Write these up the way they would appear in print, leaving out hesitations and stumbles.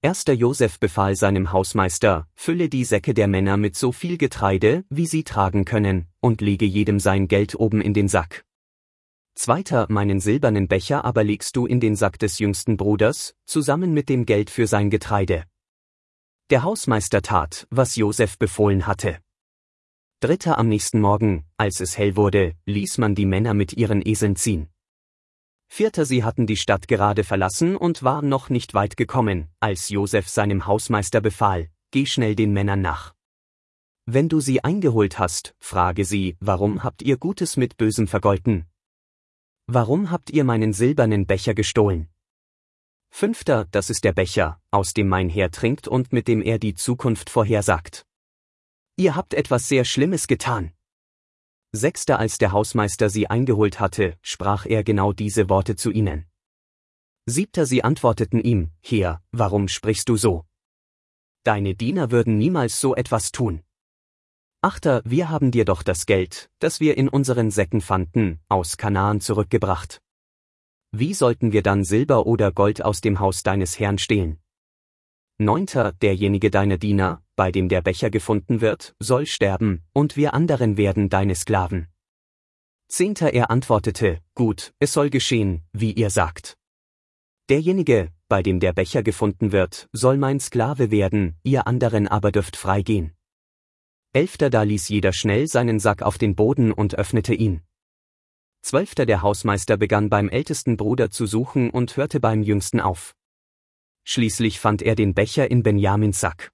Erster Josef befahl seinem Hausmeister, fülle die Säcke der Männer mit so viel Getreide, wie sie tragen können, und lege jedem sein Geld oben in den Sack. Zweiter, meinen silbernen Becher aber legst du in den Sack des jüngsten Bruders, zusammen mit dem Geld für sein Getreide. Der Hausmeister tat, was Josef befohlen hatte. Dritter, am nächsten Morgen, als es hell wurde, ließ man die Männer mit ihren Eseln ziehen. Vierter, sie hatten die Stadt gerade verlassen und waren noch nicht weit gekommen, als Josef seinem Hausmeister befahl, geh schnell den Männern nach. Wenn du sie eingeholt hast, frage sie, warum habt ihr Gutes mit Bösem vergolten? Warum habt ihr meinen silbernen Becher gestohlen? Fünfter, das ist der Becher, aus dem mein Herr trinkt und mit dem er die Zukunft vorhersagt. Ihr habt etwas sehr Schlimmes getan. Sechster, als der Hausmeister sie eingeholt hatte, sprach er genau diese Worte zu ihnen. Siebter, sie antworteten ihm, Herr, warum sprichst du so? Deine Diener würden niemals so etwas tun. Achter, wir haben dir doch das Geld, das wir in unseren Säcken fanden, aus Kanaan zurückgebracht. Wie sollten wir dann Silber oder Gold aus dem Haus deines Herrn stehlen? Neunter, derjenige deiner Diener, bei dem der Becher gefunden wird, soll sterben, und wir anderen werden deine Sklaven. Zehnter, er antwortete, gut, es soll geschehen, wie ihr sagt. Derjenige, bei dem der Becher gefunden wird, soll mein Sklave werden, ihr anderen aber dürft frei gehen. Elfter, da ließ jeder schnell seinen Sack auf den Boden und öffnete ihn. Zwölfter, der Hausmeister begann beim ältesten Bruder zu suchen und hörte beim jüngsten auf. Schließlich fand er den Becher in Benjamins Sack.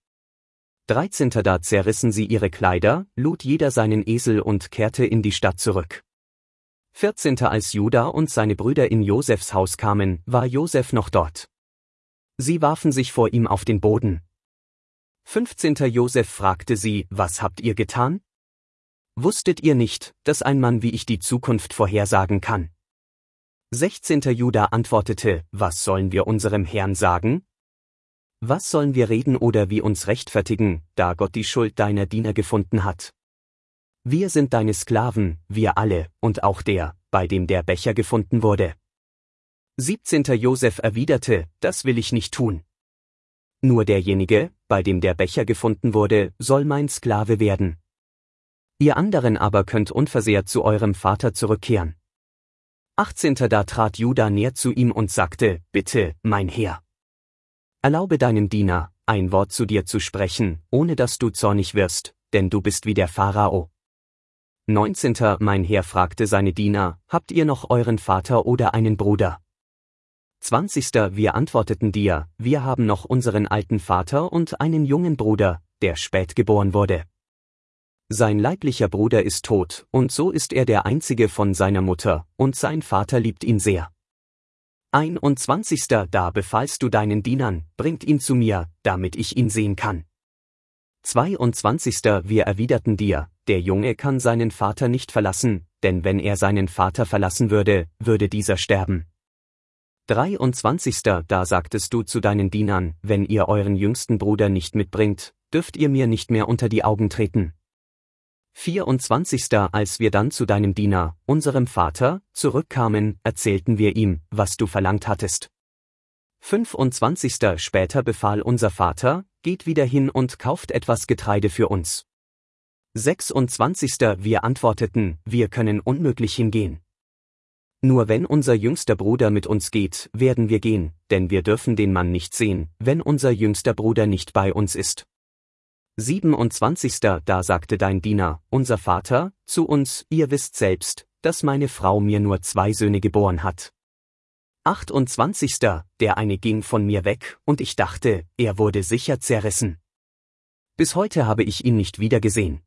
13. Da zerrissen sie ihre Kleider, lud jeder seinen Esel und kehrte in die Stadt zurück. 14. Als Juda und seine Brüder in Josefs Haus kamen, war Josef noch dort. Sie warfen sich vor ihm auf den Boden. 15. Josef fragte sie, was habt ihr getan? Wusstet ihr nicht, dass ein Mann wie ich die Zukunft vorhersagen kann? 16. Juda antwortete, was sollen wir unserem Herrn sagen? Was sollen wir reden oder wie uns rechtfertigen, da Gott die Schuld deiner Diener gefunden hat? Wir sind deine Sklaven, wir alle, und auch der, bei dem der Becher gefunden wurde. 17. Josef erwiderte, das will ich nicht tun. Nur derjenige, bei dem der Becher gefunden wurde, soll mein Sklave werden. Ihr anderen aber könnt unversehrt zu eurem Vater zurückkehren. 18. Da trat Juda näher zu ihm und sagte, bitte, mein Herr. Erlaube deinem Diener, ein Wort zu dir zu sprechen, ohne dass du zornig wirst, denn du bist wie der Pharao. 19. Mein Herr fragte seine Diener, habt ihr noch euren Vater oder einen Bruder? 20. Wir antworteten dir, wir haben noch unseren alten Vater und einen jungen Bruder, der spät geboren wurde. Sein leiblicher Bruder ist tot, und so ist er der einzige von seiner Mutter, und sein Vater liebt ihn sehr. 21. Da befahlst du deinen Dienern, bringt ihn zu mir, damit ich ihn sehen kann. 22. Wir erwiderten dir, der Junge kann seinen Vater nicht verlassen, denn wenn er seinen Vater verlassen würde, würde dieser sterben. 23. Da sagtest du zu deinen Dienern, wenn ihr euren jüngsten Bruder nicht mitbringt, dürft ihr mir nicht mehr unter die Augen treten. 24. Als wir dann zu deinem Diener, unserem Vater, zurückkamen, erzählten wir ihm, was du verlangt hattest. 25. Später befahl unser Vater, geht wieder hin und kauft etwas Getreide für uns. 26. Wir antworteten, wir können unmöglich hingehen. Nur wenn unser jüngster Bruder mit uns geht, werden wir gehen, denn wir dürfen den Mann nicht sehen, wenn unser jüngster Bruder nicht bei uns ist. 27. Da sagte dein Diener, unser Vater, zu uns, ihr wisst selbst, dass meine Frau mir nur 2 Söhne geboren hat. 28. Der eine ging von mir weg, und ich dachte, er wurde sicher zerrissen. Bis heute habe ich ihn nicht wieder gesehen.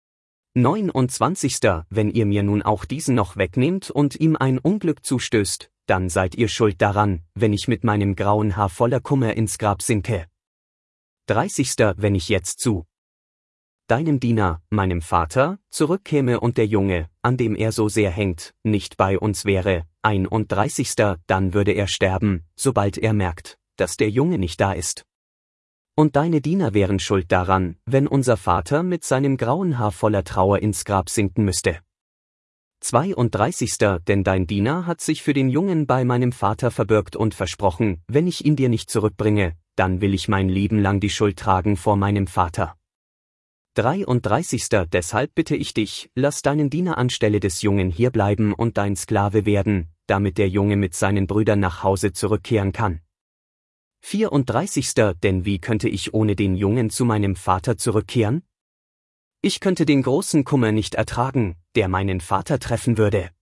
29. Wenn ihr mir nun auch diesen noch wegnehmt und ihm ein Unglück zustößt, dann seid ihr schuld daran, wenn ich mit meinem grauen Haar voller Kummer ins Grab sinke. 30. Wenn ich jetzt zu deinem Diener, meinem Vater, zurückkäme und der Junge, an dem er so sehr hängt, nicht bei uns wäre, 31. Dann würde er sterben, sobald er merkt, dass der Junge nicht da ist. Und deine Diener wären schuld daran, wenn unser Vater mit seinem grauen Haar voller Trauer ins Grab sinken müsste. 32. Denn dein Diener hat sich für den Jungen bei meinem Vater verbürgt und versprochen, wenn ich ihn dir nicht zurückbringe, dann will ich mein Leben lang die Schuld tragen vor meinem Vater. 33. Deshalb bitte ich dich, lass deinen Diener anstelle des Jungen hier bleiben und dein Sklave werden, damit der Junge mit seinen Brüdern nach Hause zurückkehren kann. 34. Denn wie könnte ich ohne den Jungen zu meinem Vater zurückkehren? Ich könnte den großen Kummer nicht ertragen, der meinen Vater treffen würde.